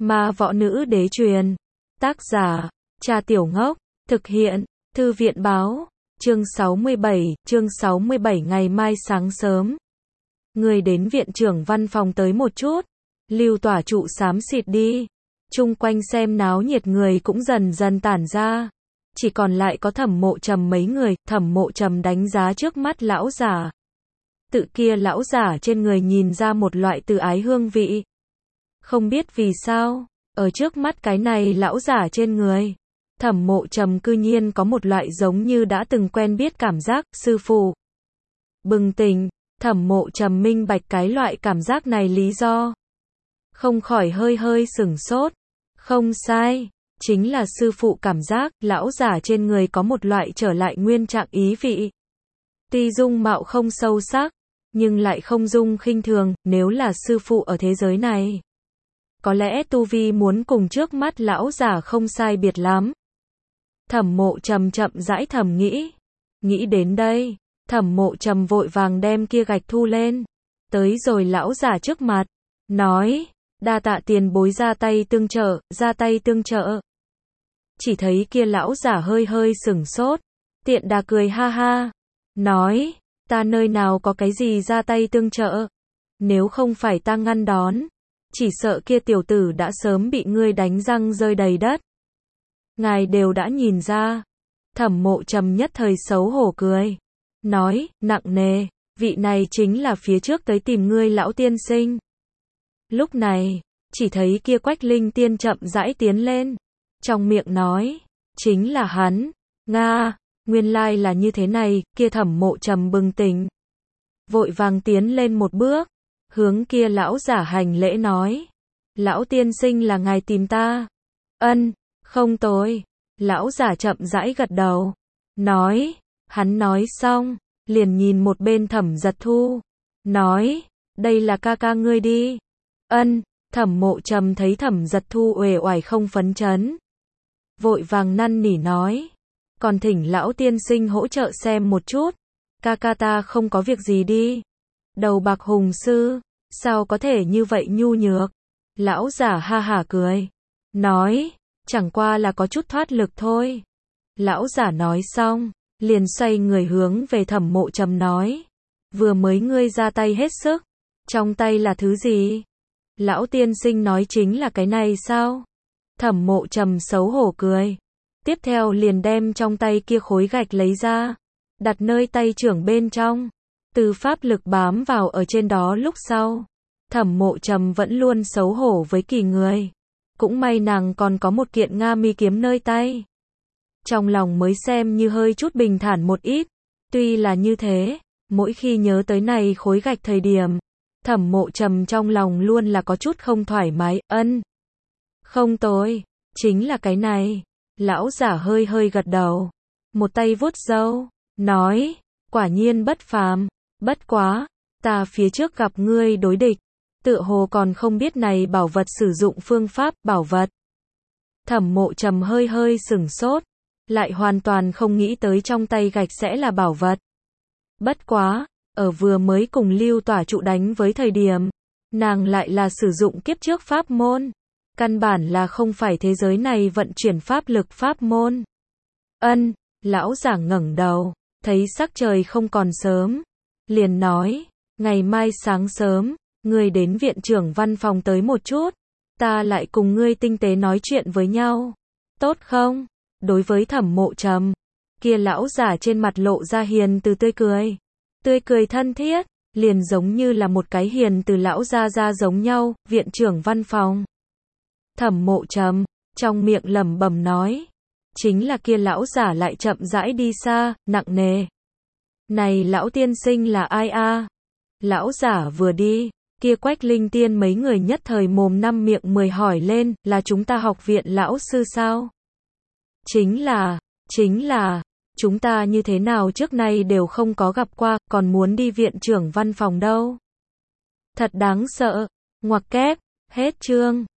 Ma võ nữ đế truyền. Tác giả, Cha Tiểu Ngốc. Thực hiện, Thư viện báo. Chương 67 ngày mai sáng sớm. Người đến viện trưởng văn phòng tới một chút. Lưu tỏa trụ xám xịt đi. Chung quanh xem náo nhiệt người cũng dần dần tản ra. Chỉ còn lại có Thẩm Mộ Trầm mấy người. Thẩm Mộ Trầm đánh giá trước mắt lão giả. Tự kia lão giả trên người nhìn ra một loại từ ái hương vị. Không biết vì sao, ở trước mắt cái này lão giả trên người, Thẩm Mộ Trầm cư nhiên có một loại giống như đã từng quen biết cảm giác. Sư phụ bừng tỉnh, Thẩm Mộ Trầm minh bạch cái loại cảm giác này lý do. Không khỏi hơi sửng sốt. Không sai, chính là sư phụ cảm giác. Lão giả trên người có một loại trở lại nguyên trạng ý vị. Tuy dung mạo không sâu sắc, nhưng lại không dung khinh thường. Nếu là sư phụ ở thế giới này, có lẽ tu vi muốn cùng trước mắt lão giả không sai biệt lắm. Thẩm Mộ Trầm chậm rãi thầm nghĩ. Nghĩ đến đây, Thẩm Mộ Trầm vội vàng đem kia gạch thu lên. Tới rồi lão giả trước mặt, nói, đa tạ tiền bối ra tay tương trợ. Chỉ thấy kia lão giả hơi sửng sốt, tiện đà cười ha ha, nói, ta nơi nào có cái gì ra tay tương trợ, nếu không phải ta ngăn đón, chỉ sợ kia tiểu tử đã sớm bị ngươi đánh răng rơi đầy đất. Ngài đều đã nhìn ra. Thẩm Mộ Trầm nhất thời xấu hổ cười, nói, nặng nề, vị này chính là phía trước tới tìm ngươi lão tiên sinh. Lúc này, chỉ thấy kia Quách Linh Tiên chậm rãi tiến lên, trong miệng nói, chính là hắn. Nga, nguyên lai là như thế này. Kia Thẩm Mộ Trầm bừng tỉnh, vội vàng tiến lên một bước, hướng kia lão giả hành lễ nói, lão tiên sinh là ngài tìm ta. Ân, không tồi. Lão giả chậm rãi gật đầu, nói, hắn nói xong, liền nhìn một bên Thẩm Giật Thu, nói, đây là ca ca ngươi đi. Ân. Thẩm Mộ Trầm thấy Thẩm Giật Thu uể oải không phấn chấn, vội vàng năn nỉ nói, còn thỉnh lão tiên sinh hỗ trợ xem một chút, ca ca ta không có việc gì đi. Đầu bạc hùng sư, sao có thể như vậy nhu nhược. Lão giả ha hả cười, nói, chẳng qua là có chút thoát lực thôi. Lão giả nói xong, liền xoay người hướng về Thẩm Mộ Trầm nói, vừa mới ngươi ra tay hết sức, trong tay là thứ gì? Lão tiên sinh nói chính là cái này sao? Thẩm Mộ Trầm xấu hổ cười, tiếp theo liền đem trong tay kia khối gạch lấy ra, đặt nơi tay trưởng bên trong, từ pháp lực bám vào ở trên đó. Lúc sau, Thẩm Mộ Trầm vẫn luôn xấu hổ với kỳ người, cũng may nàng còn có một kiện Nga mi kiếm nơi tay, trong lòng mới xem như hơi chút bình thản một ít. Tuy là như thế, mỗi khi nhớ tới này khối gạch thời điểm, Thẩm Mộ Trầm trong lòng luôn là có chút không thoải mái. Ân, không tồi, chính là cái này. Lão giả hơi gật đầu, một tay vuốt râu, nói, quả nhiên bất phàm, bất quá, ta phía trước gặp ngươi đối địch, tựa hồ còn không biết này bảo vật sử dụng phương pháp. Bảo vật? Thẩm Mộ Trầm hơi sửng sốt, lại hoàn toàn không nghĩ tới trong tay gạch sẽ là bảo vật. Bất quá, ở vừa mới cùng Lưu tỏa trụ đánh với thời điểm, nàng lại là sử dụng kiếp trước pháp môn, căn bản là không phải thế giới này vận chuyển pháp lực pháp môn. Ân. Lão giả ngẩng đầu, thấy sắc trời không còn sớm, liền nói, ngày mai sáng sớm, ngươi đến viện trưởng văn phòng tới một chút, ta lại cùng ngươi tinh tế nói chuyện với nhau, tốt không? Đối với Thẩm Mộ Trầm, kia lão giả trên mặt lộ ra hiền từ tươi cười thân thiết, liền giống như là một cái hiền từ lão gia giống nhau. Viện trưởng văn phòng. Thẩm Mộ Trầm trong miệng lẩm bẩm nói, chính là kia lão giả lại chậm rãi đi xa, nặng nề. Này lão tiên sinh là ai a? Lão giả vừa đi, kia Quách Linh Tiên mấy người nhất thời mồm năm miệng mười hỏi lên, là chúng ta học viện lão sư sao? Chính là, chúng ta như thế nào trước nay đều không có gặp qua, còn muốn đi viện trưởng văn phòng đâu. Thật đáng sợ. Ngoặc kép, hết chương.